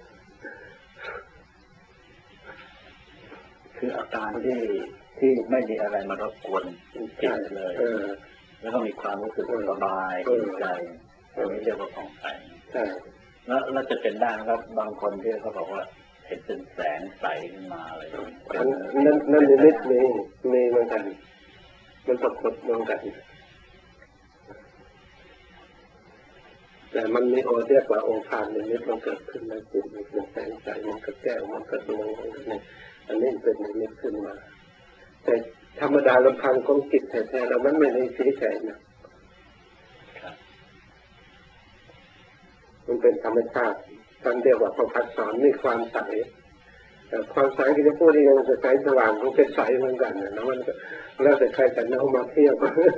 คืออาการที่ไม่มีอะไรมารบกวนจิตเลยแล้วก็มีความรู้สึกสบายใจอันนี้เรียกว่าผ่องใสแล้วจะเป็นได้ครับบางคนที่เขาบอกว่าเห็นเป็นแสงใสขึ้นมาอะไรนั่นนิดมีเหมือนกันมันปรากฏเหมือนกันแต่มันมีเรียกว่าองค์ฌานนิดมันเกิดขึ้นในจิตมันเป็นแสงใสมันก็แก้วมันก็ดวงอันนี้เป็นนิดขึ้นมาแต่ธรรมดาลำพังของจิตแท้ๆแล้วมันไม่ได้สีแสงนะมันเป็นธรรมชาติท่านเรียกว่าประภัสสรมีความใสความใสที่จะพูดได้ยังจะใสสว่างก็เป็นใสเหมือนกันนะมันแล้วแต่ใครจะเอามาเทียบ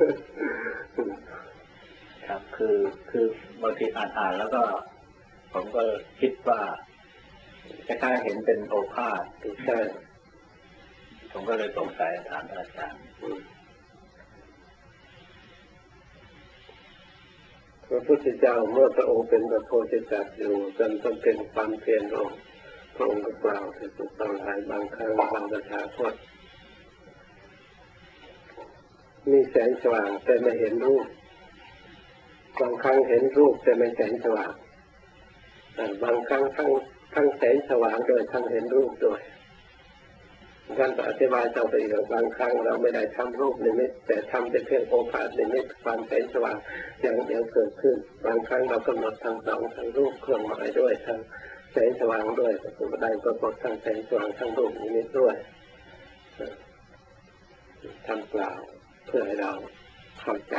ครับคือบางทีอ่านแล้วก็ผมก็คิดว่าคล้ายๆเห็นเป็นโอภาสใช่ผมก็เลยสงสัยถามอาจารย์พระพุทธเจ้าเมื่อพระองค์เป็นพระโพธิสัตว์อยู่จนต้องเป็นความเพียรของพระองค์ก็กล่าวถึงตอนหลายบางครั้งบางประชาชนมีแสงสว่างแต่ไม่เห็นรูปบางครั้งเห็นรูปแต่ไม่แสงสว่างบางครั้งทั้งแสงสว่างโดยทั้งเห็นรูปด้วยท่านอธิบายต่อไปอีกบางครั้งเราไม่ได้ทำรูปนิมิตแต่ทำเป็นเพียงโอภาสนิมิตความแสงสว่างอย่างเดียวเกิดขึ้นบางครั้งเรากำหนดทั้งสองทั้งรูปเครื่องหมายด้วยทั้งแสงสว่างด้วยสุดท้ายก็กดทั้งแสงสว่างทั้งรูปนิมิตด้วยทำกล่าวเพื่อให้เราเข้าใจ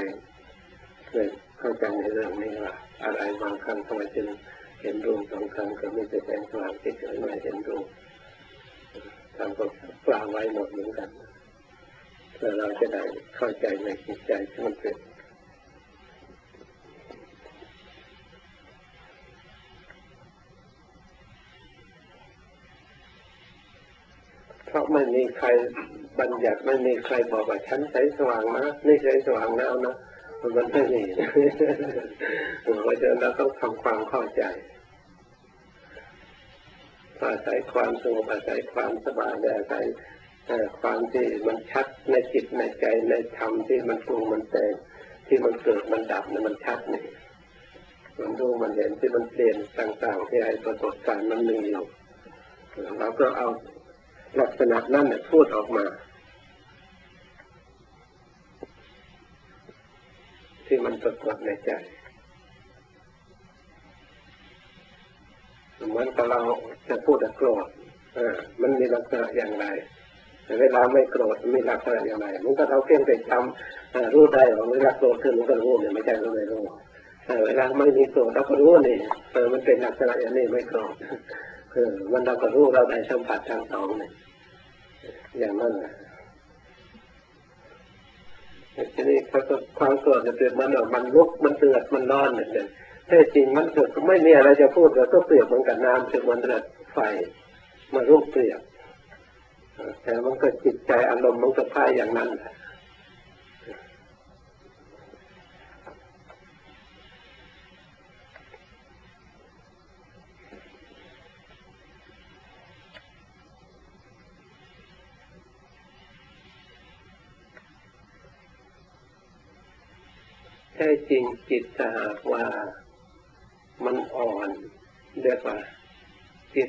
ในเรื่องนี้ว่าอะไรบางครั้งทำไมจึงเห็นรูปบางครั้งก็ไม่ใช่แสงสว่างที่เกิดไม่เห็นรูปท่านก็กล่าวไว้หมดเหมือนกันเพื่อเราจะได้เข้าใจในจิตใจที่มันเป็นเพราะไม่มีใครบัญญัติไม่มีใครบอกว่าฉันแสงสว่างนะนี่แสงสว่างแล้วนะมันไม่มีเพราะฉะนั้นเราต้องทำความเข้าใจอาศัยความสงบอาศัยความสบายอาศัยความที่มันชัดในจิตในใจในธรรมที่มันปรุงมันแต่งที่มันเกิดมันดับเนี่ยมันชัดนี่มันรู้มันเห็นที่มันเปลี่ยนต่างๆที่ไอ้ปรากฏการณ์มันมีอยู่เราก็เอาลักษณะนั้นเนี่ยพูดออกมาที่มันปรากฏในใจเหมือนกับเราจะพูดโกรธมันมีลักษณะอย่างไรเวลาไม่โกรธมีลักษณะอย่างไรมันก็เราเพียงแต่จำรู้ได้ว่าเวลาโกรธขึ้นมันก็รู้เนี่ยไม่ใช่เราไม่รู้เวลาไม่มีโกรธเราก็รู้นี่มันเป็นลักษณะอย่างนี้ไม่โกรธมันเราก็รู้เราได้สัมผัสทั้งสองเนี่ยอย่างนั้นแหละทีนี้เขาก็ความโกรธจะเปรียบมันลุกมันเดือดมันร้อนเนี่ยแท้จริงมันเกิดก็ไม่มีอะไรจะพูดเราก็เปรียบเหมือนกับน้ำที่มันเดือดไฟมาลุกเปรียบแต่มันก็จิตใจอารมณ์มันก็พายอย่างนั้นแท้จริงจิตถ้าหากว่ามันอ่อนเรียกว่าจิต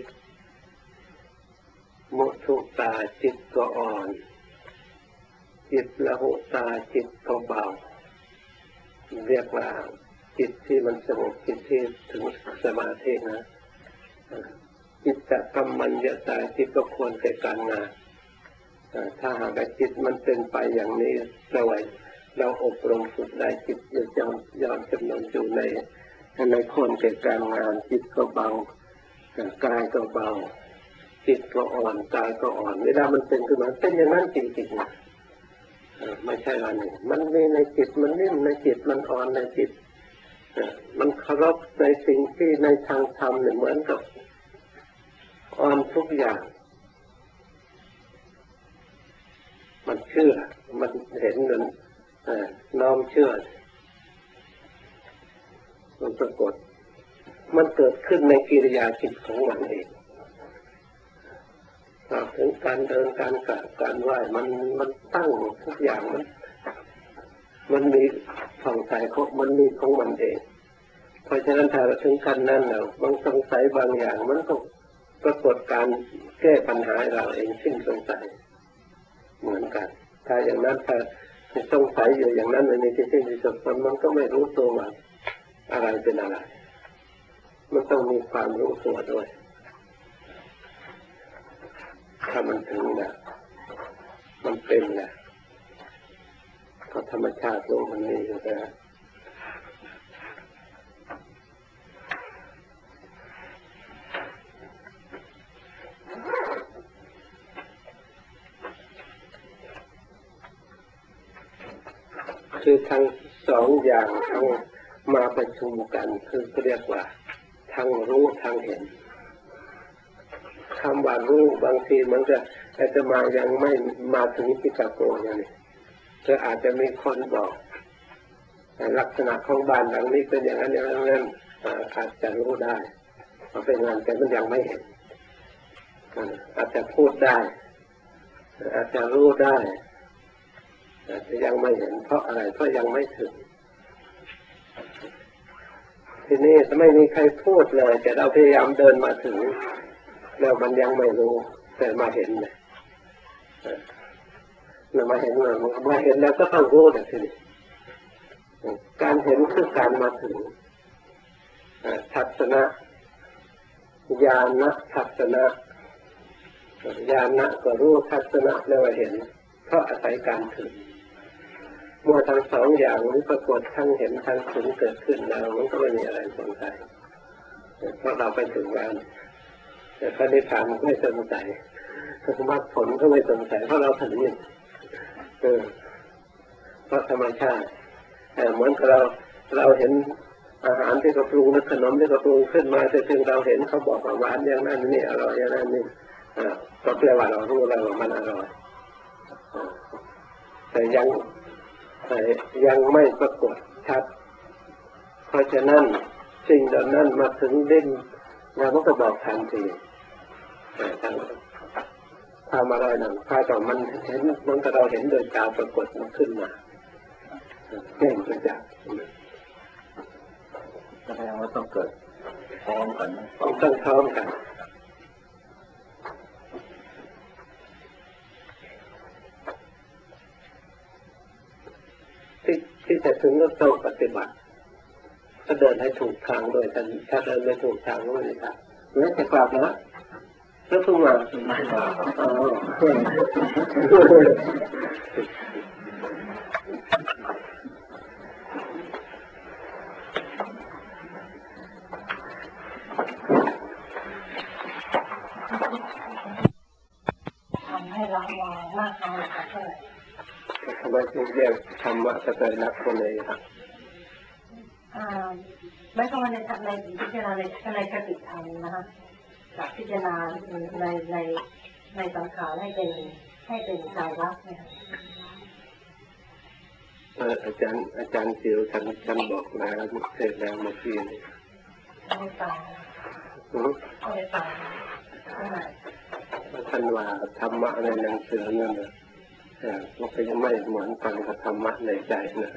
มุทุตาจิตก็อ่อนจิตละหุตาจิตก็เบาเรียกว่าจิตที่มันสงบจิตที่ถึงสมาธินะจิตตกรรมัญญาตาจิตก็ควรแก่การงานถ้าหากจิตมันเป็นไปอย่างนี้เราอบรมฝึกได้จิตจะยอมจำนวนอยู่ในคนแก่การงานจิตก็เบากายก็เบาจิตก็อ่อนกายก็อ่อนเวลามันเป็นขึ้นมาเป็นอย่างนั้นจริงๆนะไม่ใช่ว่านี่มันมีในจิตมันนิ่มในจิตมันอ่อนในจิตมันเคารพในสิ่งที่ในทางธรรมเนี่ยเหมือนกับอ่อนทุกอย่างมันเชื่อมันเห็นนั้นน้อมเชื่อมันปรากฏมันเกิดขึ้นในกิริยาจิตของมันเองถึงการเดินการกราบการไหว้มันตั้งทุกอย่างมันมีผ่องใสของมันมีของมันเองเพราะฉะนั้นถ้าถึงขั้นนั้นแล้วบางสงสัยบางอย่างมันก็ปรากฏการแก้ปัญหาเราเองสิ้นสงสัยเหมือนกันถ้าอย่างนั้นถ้าสงสัยอยู่อย่างนั้นในที่สิ้นที่สุดมันก็ไม่รู้ตัวว่าอะไรเป็นอะไรมันต้องมีความรู้ตัวด้วยถ้ามันถึงนะมันเป็นนะเพราะธรรมชาติโลกมันมีอยู่แล้วคือทั้งสองอย่างทั้งมาประชุมกันคือเรียกว่าทั้งรู้ทั้งเห็นคำว่ารู้บางทีมันก็อาจจะมายังไม่มาถึงที่ตะโกนอย่างนี้ก็อาจจะมีคนบอกลักษณะของบ้านหลังนี้เป็นอย่างนั้นอย่างนั้นอาจจะรู้ได้ว่าเป็นงานแต่มันยังไม่เห็นอาจจะพูดได้อาจจะรู้ได้แต่ยังไม่เห็นเพราะอะไรเพราะยังไม่ถึงทีนี้ไม่มีใครพูดเลยแต่เราพยายามเดินมาถึงแล้วมันยังไม่รู้แต่มาเห็นเลยมาเห็นแล้วก็ต้องรู้เลยทีนี้การเห็นคือการมาถึงทัศนะญาณทัศนะญาณก็รู้ทัศนะแล้วเห็นเพราะอาศัยการถึงเมื่อทั้งสองอย่างนี้ปรากฏทั้งเห็นทั้งถึงเกิดขึ้นแล้วมันก็ไม่มีอะไรสงสัยเพราะเราไปถึงแล้วแต่พระนิพพานไม่สงสัยมรรคผลก็ไม่สงสัยเพราะเราถึงนี่เพราะธรรมชาติเหมือนกับเราเห็นอาหารที่เขาปรุงขนมที่เขาปรุงขึ้นมาแต่ถึงเราเห็นเขาบอกว่าหวานอย่างนั้นนี่อร่อยอย่างนั้นนี่ก็แปลว่าเรารู้แล้วว่ามันอร่อยแต่ยังไม่ปรากฏชัดเพราะฉะนั้นสิ่งเหล่านั้นมาถึงดิ้นเราก็บอกทันทีทำอะไรนั่นถ้าต่อมันเห็นมันก็เราเห็นโดยตาปรากฏมันขึ้นมาแจ้งประจักษ์แสดงว่าต้องเกิดพร้อมกันต้องพร้อมกันที่จะถึงก็ต้องปฏิบัติก็เดินให้ถูกทางด้วยถ้าเดินไม่ถูกทางก็ไม่ได้ทางแล้วจะกลับนะแล้วเพิ่งมาทำให้เรามองมากน้อยเท่าไหร่ทำไมถึงเรียกธรรมะจะเป็นรักคนเลยครับไม่เข้ามาในพิจารณาในคติธรรมนะคะจากพิจารณาในสังขารให้เป็นใจรักเนี่ยอาจารย์จิ๋วท่านบอกแล้วเสร็จแล้วเมื่อกี้นี่ไม่ตายไม่ตายท่านว่าธรรมะในหนังสือนั่นมันก็ยังไม่เหมือนกันกับธรรมะในใจนะ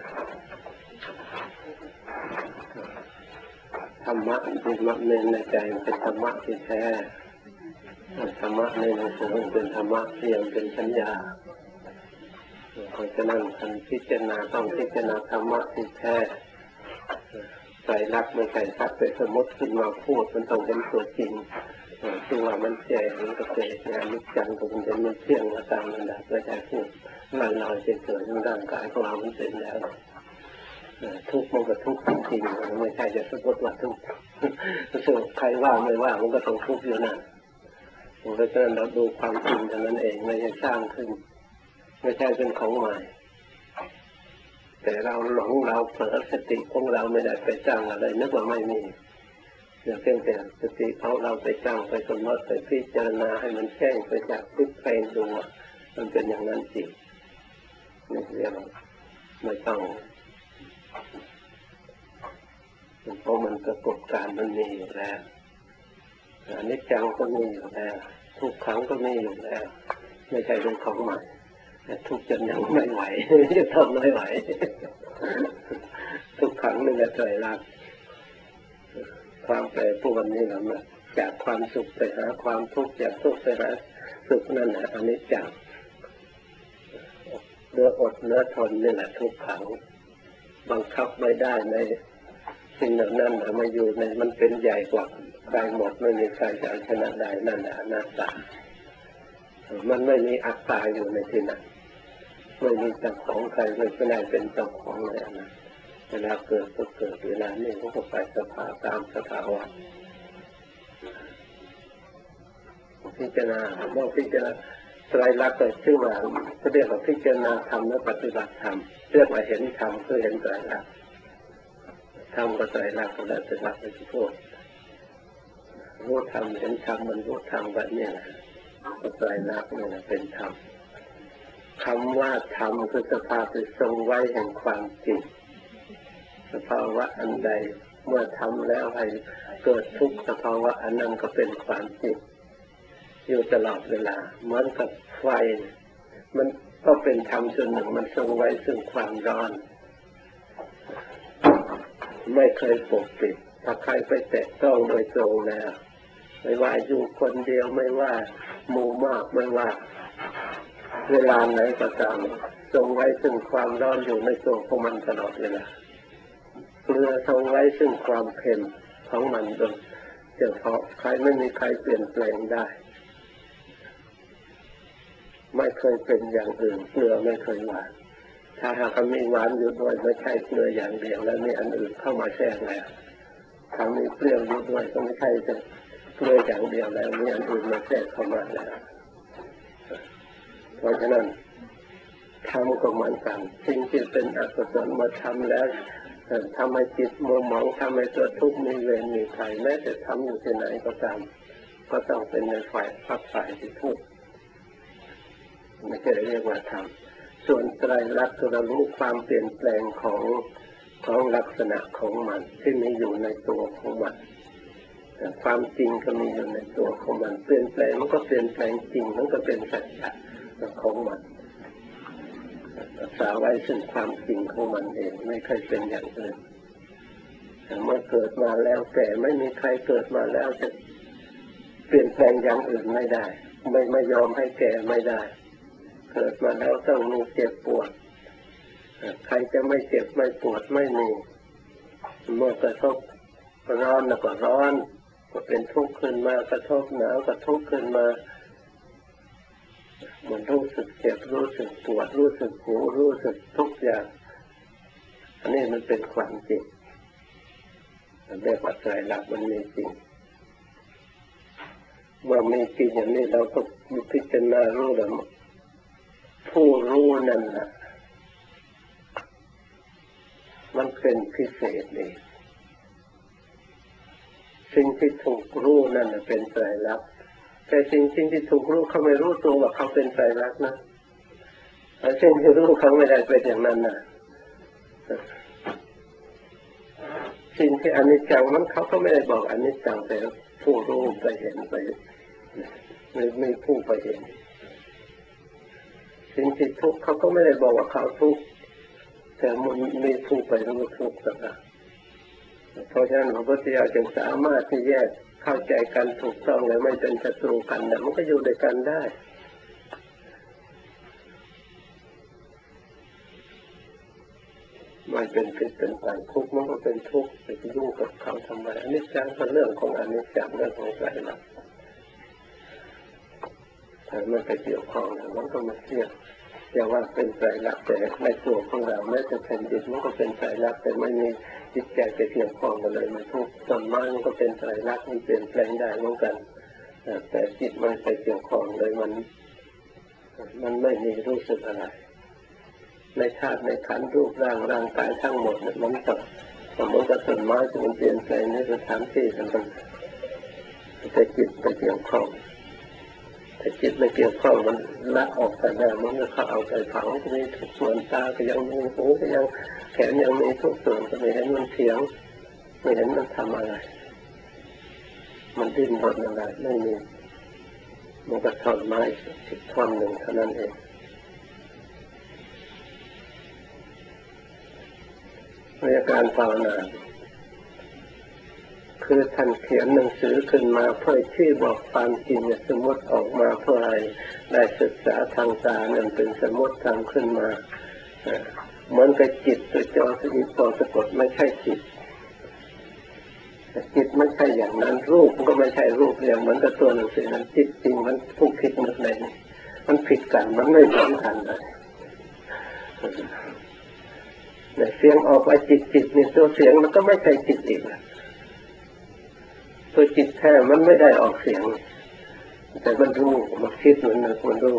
ธรรมะในใจเป็นธรรมะที่แท้ธรรมะในหนังสือเป็นธรรมะเพียงเป็นสัญญาเพราะฉะนั้นการพิจารณาต้องพิจารณาธรรมะที่แท้ใจรักไม่ใช่สักแต่สมมติขึ้นมาพูดมันต้องเป็นตัวจริงซึ่งว่ามันแก่มันก็เกิดงานนิจจังก็มันเป็นมันเที่ยงมาตามระดับไม่ใช่พูดนั่นเราจะเกิดในร่างกายของเรามันเป็นแล้วทุกข์มันก็ทุกข์จริงๆไม่ใช่จะสมมติว่าทุกข์ใครว่าไม่ว่ามันก็ต้องทุกข์อยู่นะเพราะฉะนั้นเราดูความจริงเท่านั้นเองไม่ใช่สร้างขึ้นไม่ใช่เป็นของใหม่แต่เราหลงเราเผลอสติของเราไม่ได้ไปสร้างอะไรนึกว่าไม่มีอย่างเช่นแต่สติของเราไปสร้างไปกำหนดไปพิจารณาให้มันแจ้งไปจากทุกเพลงดูมันเป็นอย่างนั้นจริงนี่เรียกว่าไม่ต้องเพราะมันปรากฏการณ์มันมีอยู่แล้วอนิจจังก็มีอยู่แล้วทุกขังก็มีอยู่แล้วไม่ใช่เป็นของใหม่แต่ทุกจนยังไม่ไหวจะทำไม่ไหวทุกขังนี่แหละใจรักความแปรปรวนนี่แหละจากความสุขไปหาความทุกข์จากทุกข์ไปหาสุขนั่นแหละอนิจจังเนื้ออดเนื้อทนนี่แหละทุกขังบังคับไม่ได้ในสิ่งเหล่านั้นมาอยู่ในมันเป็นใหญ่กว่าใครหมดไม่มีใครจะชนะได้นั่นแหละอนัตตามันไม่มีอัตตาอยู่ในที่นั้นไม่มีเจ้าของใครไม่ได้เป็นเจ้าของเลยนะเวลาเกิดก็เกิดเวลานี้ก็ไปสภาพตามสภาวะพิจารณาเมื่อพิจารณาไตรลักษณ์เกิดขึ้นมาก็เรียกว่าพิจารณาธรรมและปฏิบัติธรรมเรียกว่าเห็นธรรมคือเห็นไตรลักษณ์ธรรมกับไตรลักษณ์ก็ได้ไตรลักษณ์เป็นพวกรู้ธรรมเห็นธรรมมันรู้ธรรมแบบนี้นะไตรลักษณ์นี่นะเป็นธรรมคำว่าธรรมคือสภาพที่ทรงไว้แห่งความจริงสภาวะอันใดเมื่อทำแล้วให้เกิดทุกข์สภาวะอันนั้นก็เป็นความจริงอยู่ตลอดเวลาเหมือนกับไฟมันก็เป็นธรรมส่วนหนึ่งมันทรงไว้ซึ่งความร้อนไม่เคยปกปิดถ้าใครไปแตะต้องโดยตรงแล้วไม่ว่าอยู่คนเดียวไม่ว่าหมู่มากไม่ว่าเวลาไหนก็ตามทรงไว้ซึ่งความร้อนอยู่ในตัวของมันตลอดเวลาเกลือทรงไว้ซึ่งความเค็มของมันโดยเฉพาะใครไม่มีใครเปลี่ยนแปลงได้ไม่เคยเป็นอย่างอื่นเกลือไม่เคยหวานถ้าหากมีหวานอยู่ด้วยไม่ใช่เกลืออย่างเดียวแล้วมีอันอื่นเข้ามาแทรกแล้วถ้ามีเปรี้ยวอยู่ด้วยก็ไม่ใช่จะเกลืออย่างเดียวแล้วมีอันอื่นมาแทรกเข้ามาแล้วเพราะฉะนั้นทำก็เหมือนกันสิ่งที่เป็นอกุศลมาทำแล้วทำให้จิตมัวหมองทำให้เกิดทุกข์มีเวรมีภัยแม้แต่ทำอยู่ที่ไหนก็ตามก็ต้องเป็นในฝ่ายพักฝ่ายที่ทุกข์ไม่ใช่เรียกว่าธรรมส่วนไตรลักษณ์เรารู้ความเปลี่ยนแปลงของลักษณะของมันที่มีอยู่ในตัวของมันความจริงก็มีอยู่ในตัวของมันเปลี่ยนแปลงมันก็เปลี่ยนแปลงจริงมันก็เป็นสัจจะของมันรักษาไว้ซึ่งความจริงของมันเองไม่เคยเป็นอย่างอื่นเมื่อเกิดมาแล้วแต่ไม่มีใครเกิดมาแล้วจะเปลี่ยนแปลงอย่างอื่นไม่ได้ไม่ยอมให้แก่ไม่ได้เกิดมาแล้วต้องมีเจ็บปวดใครจะไม่เจ็บไม่ปวดไม่มีเมื่อกระทบร้อนแล้วก็ร้อนก็เป็นทุกข์ขึ้นมากระทบหนาวก็ทุกข์ขึ้นมามันรู้สึกเจ็บรู้สึกปวดรู้สึกหิวรู้สึกทุกอย่างอันนี้มันเป็นความจริงเรียกว่าไตรลักษณ์มันมีจริงเมื่อมีจริงอย่างนี้เราก็พิจารณารู้แล้วผู้รู้นั่นแหละมันเป็นพิเศษเลยสิ่งที่ถูกรู้นั่นเป็นไตรลักษณ์แต่สิ่งที่ถูกรู้เขาไม่รู้ตัวว่าเขาเป็นไตรลักษณ์นะแต่สิ่งที่รู้เขาไม่ได้เป็นอย่างนั้นนะสิ่งที่อนิจจังมันเขาก็ไม่ได้บอกอนิจจังแต่ผู้รู้ไปเห็นไปไม่ผู้ไปเห็นสิ่งที่ทุกข์เขาก็ไม่ได้บอกว่าเขาทุกข์แต่มันมีผู้ไปรู้ทุกข์ต่างหากเพราะฉะนั้นพระพุทธเจ้าจึงสามารถที่แยกเข้าใจกันถูกต้องและไม่เป็นศัตรูกันแต่มันก็อยู่ด้วยกันได้ไม่เป็นพิษเป็นภัยทุกข์มันก็เป็นทุกข์ไปยุ่งกับเขาทำไมอนิจจังเป็นเรื่องของอนิจจังเรื่องของไตรลักษณ์ถ้ามันไปเกี่ยวข้องมันก็ไม่เที่ยงแต่ว่าเป็นไตรลักษณ์แต่ในตัวของเราแม้แต่แผ่นดินมันก็เป็นไตรลักษณ์แต่ไม่มีจิตใจไปเกี่ยวข้องกันเลยมันทุกข์ต้นไม้มันก็เป็นไตรลักษณ์มันเปลี่ยนแปลงได้เหมือนกันแต่จิตมันไปเกี่ยวข้องเลยมันไม่มีรู้สึกอะไรในธาตุในขันธ์รูปร่างกายทั้งหมดมันกับสมมติว่าต้นไม้ที่มันเปลี่ยนแปลงในสถานที่ต่างๆแต่จิตไปเกี่ยวข้องแต่จิตไม่เกี่ยวข้องมันละออกไปได้มันก็เข้าเอาไปเผาก็มีทุกส่วนตาก็ยังมีหูก็ยังแขนยังมีทุกส่วนก็ไม่เห็นมันเถียงไม่เห็นมันทำอะไรมันดิ้นรนอะไรไม่มีมันก็ท่อนไม้อีกท่อนหนึ่งเท่านั้นเองในการภาวนาคือท่านเขียนหนังสือขึ้นมาเพื่อที่บอกความจริงสมมติออกมาเพื่อให้ได้ศึกษาทางตานั่นเป็นสมมติทำขึ้นมาเหมือนกับจิตตัวจอสนิทสะกดไม่ใช่จิตจิตไม่ใช่อย่างนั้นรูปก็ไม่ใช่รูปอย่างเหมือนกับตัวหนังสือนั้นจิตจริงมันผู้คิดหมดเลยมันผิดกันมันไม่สำคัญเลยแต่เสียงออกไปจิตนี่ตัวเสียงมันก็ไม่ใช่จิตอีกตัวจิตแท้มันไม่ได้ออกเสียงแต่มันรู้มันคิดมันรู้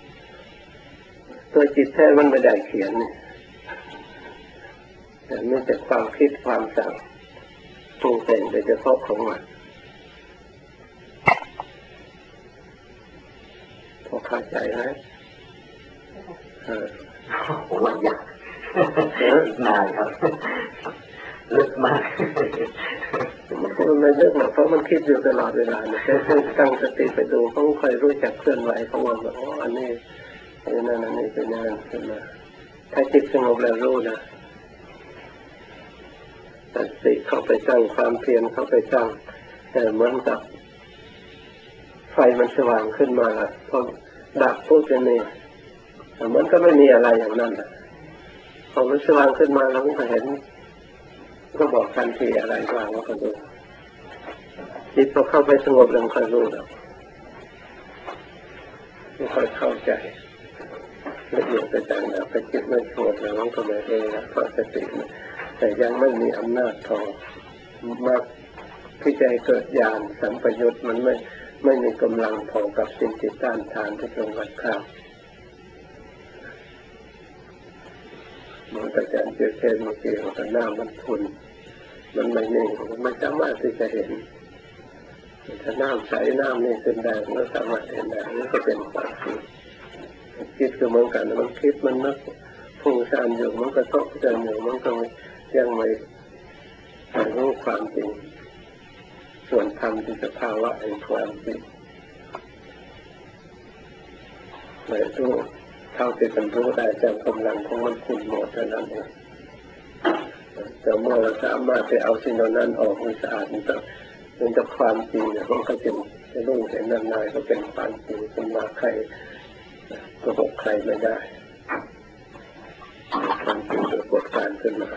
ตัวจิตแท้มันไม่ได้เขียนแต่ไม่แต่ความคิดความสั่งปรุงแต่งโดยเฉพาะของมันเข้าใจไหมผมว่าอยากนานครับลึกมากมันไม่ลึกหรอกเพราะมันคิดอยู่ตลอดเวลาเนี่ยแค่ตั้งสติไปดูเขาค่อยรู้จักเคลื่อนไหวของมันว่าอ๋ออันนี้นั่นอันนี้เป็นนั่นขึ้นมาถ้าจิตสงบแล้วรู้นะสติเข้าไปตั้งความเพียรเข้าไปตั้งแต่เหมือนกับไฟมันสว่างขึ้นมาพอดับปุ๊บนี่เหมือนก็ไม่มีอะไรอย่างนั้นพอมันสว่างขึ้นมาเราก็เห็นก็บอกทันทีอะไรบ้างว่าเขาดูจิตพอเข้าไปสงบแล้วค่อยรู้แล้วไม่ค่อยเข้าใจละเอียดไปต่างๆไปจิตไม่สงบแล้วมันก็ไม่รู้เพราะสติแต่ยังไม่มีอำนาจพอมากที่จะเกิดญาณสัมปยุตมันไม่มีกำลังพอกับสิ่งที่ต้านทานที่ตรงกันข้ามมันแต่การเจอเช่นเมื่อกี้ว่าหน้ามันทุนมันไม่นิ่งมันไม่สามารถที่จะเห็นถ้าน้ำใสน้ำนี่เป็นแดงแล้วสามารถเห็นได้นี่ก็เป็นความจริงคิดก็เหมือนกันมันคิดมันนึกฟุ้งซ่านอยู่มันกระทบใจอยู่มันก็ยังไม่รู้ความจริงส่วนธรรมที่สภาวะแห่งความจริงไม่รู้เท่าที่เป็นรู้ได้จากกำลังของมันคุณหมดเท่านั้นเองแต่เมื่อเราสามารถไปเอาสิ่งเหล่านั้นออกให้สะอาดมันจะความจริงเนี่ยมันก็จะรู้เห็นนานๆก็เป็นความจริงขึ้นมาใครก็บอกใครไม่ได้ความจริงปรากฏการขึ้นมา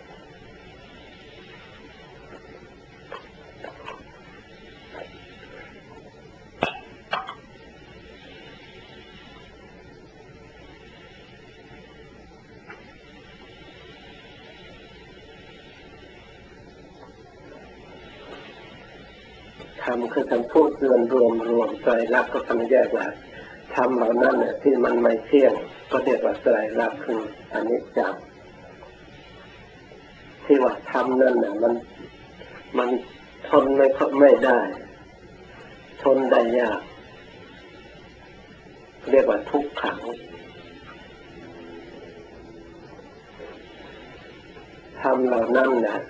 ทำคือคำพูดรวมใจรักก็ทำแยกว่าทำเหล่านั้นเนี่ยที่มันไม่เที่ยงก็เรียกว่าไตรลักษณ์คืออนิจจังที่ว่าทำนั่นน่ะมันทนไม่ได้ทนได้ยากเรียกว่าทุกขังทำเหล่านั้นน่ะ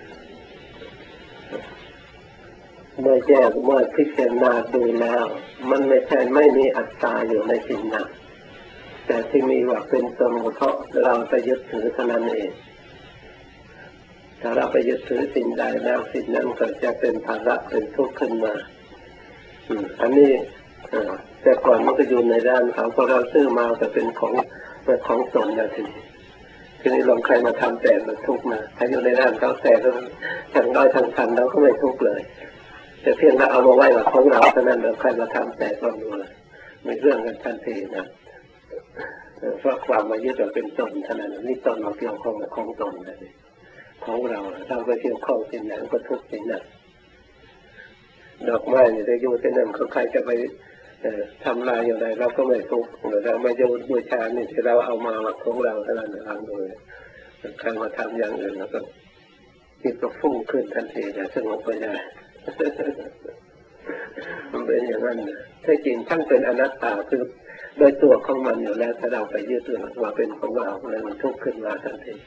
เมื่อแยกเมื่อพิจารณาดูแล้วมันไม่ใช่ไม่มีอัตตาอยู่ในสิ่งนั้นแต่ที่มีว่าเป็นตนเพราะเราไปยึดถือเท่านั้นเองถ้าเราไปยึดถือสิ่งใดแล้วสิ่งนั้นก็จะเป็นภาระเป็นทุกข์ขึ้นมาอันนี้แต่ก่อนมันก็อยู่ในด้านเขาพอเราซื้อมาก็เป็นของตนนะทีนี้ลองใครมาทำแต่มันทุกข์มาถ้าอยู่ในด้านเขาแต่ก็ทั้งร้อยทั้งพันเราก็ไม่ทุกข์เลยแต่เพียงเราเอามาไว้ว่าของเราเท่านั้นเราใครมาทำแต่ก็รู้เลยมีเรื่องกันทันทีนะเพราะความมายึดเราเป็นตนเท่านั้นนี่ตนเราเกี่ยวข้องกับของตนเลยของเราไปเกี่ยวข้องสิ่งไหนก็ทุกสิ่งนั้นดอกไม้เนี่ยได้อยู่ที่นั่นเขาใครจะไปทำลายอย่างไรเราก็ไม่ทุกข์เราไม่โยนบูชานี่ที่เราเอามาของเราเท่านั้นเองเลยใครมาทำอย่างอื่นแล้วก็จิตก็ฟุ้งขึ้นทันทีแต่สงบไม่ได้มันเป็นอย่างนั้นถ้าจริงทั้งเป็นอนัตตาคือโดยตัวของมันอยู่แล้วถ้าเราไปยึดถือว่าเป็นของเราเลยมันทุกข์ขึ้นมาทันที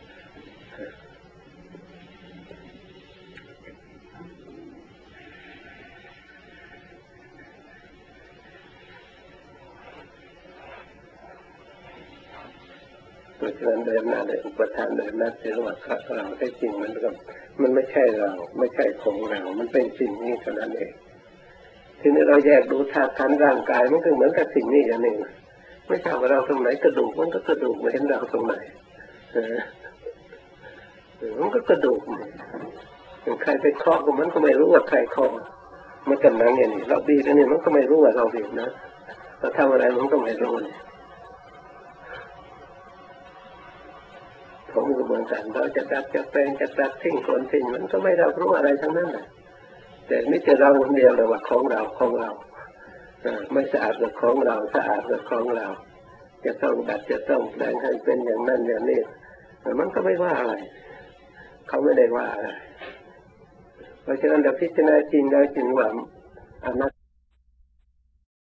เพราะฉะนั้นโดยอำนาจในอุปทานโดยอำนาจที่ว่าเราได้จริงมันไม่ใช่เราไม่ใช่ของเรามันเป็นสิ่งนี้เท่านั้นเองทีนี้เราแยกดูธาตุขันธ์ร่างกายมันก็เหมือนกับสิ่งนี้อย่างหนึ่งไม่ใช่ว่าเราตรงไหนกระดูกมันก็กระดูกไม่เห็นเราตรงไหนมันก็กระดูกใครไปเคาะมันก็ไม่รู้ว่าใครเคาะมันกันนั่งอย่างนี้เราบีบอันนี้มันก็ไม่รู้ว่าเราบีบนะเราทำอะไรมันก็ไม่รู้ผมก็เหมือนกันเราจะดัดจะแปลงจะตัดทิ้งคนทิ้งมันก็ไม่รับรู้อะไรทั้งนั้นแหละแต่ไม่จะเราคนเดียวเลยว่าของเราไม่สะอาดกับของเราสะอาดกับของเราจะต้องดัดจะต้องแปลงให้เป็นอย่างนั้นอย่างนี้มันก็ไม่ว่าอะไรเขาไม่ได้ว่าอะไรเพราะฉะนั้นเราพิจารณาจริงแล้วจึงว่าอนัต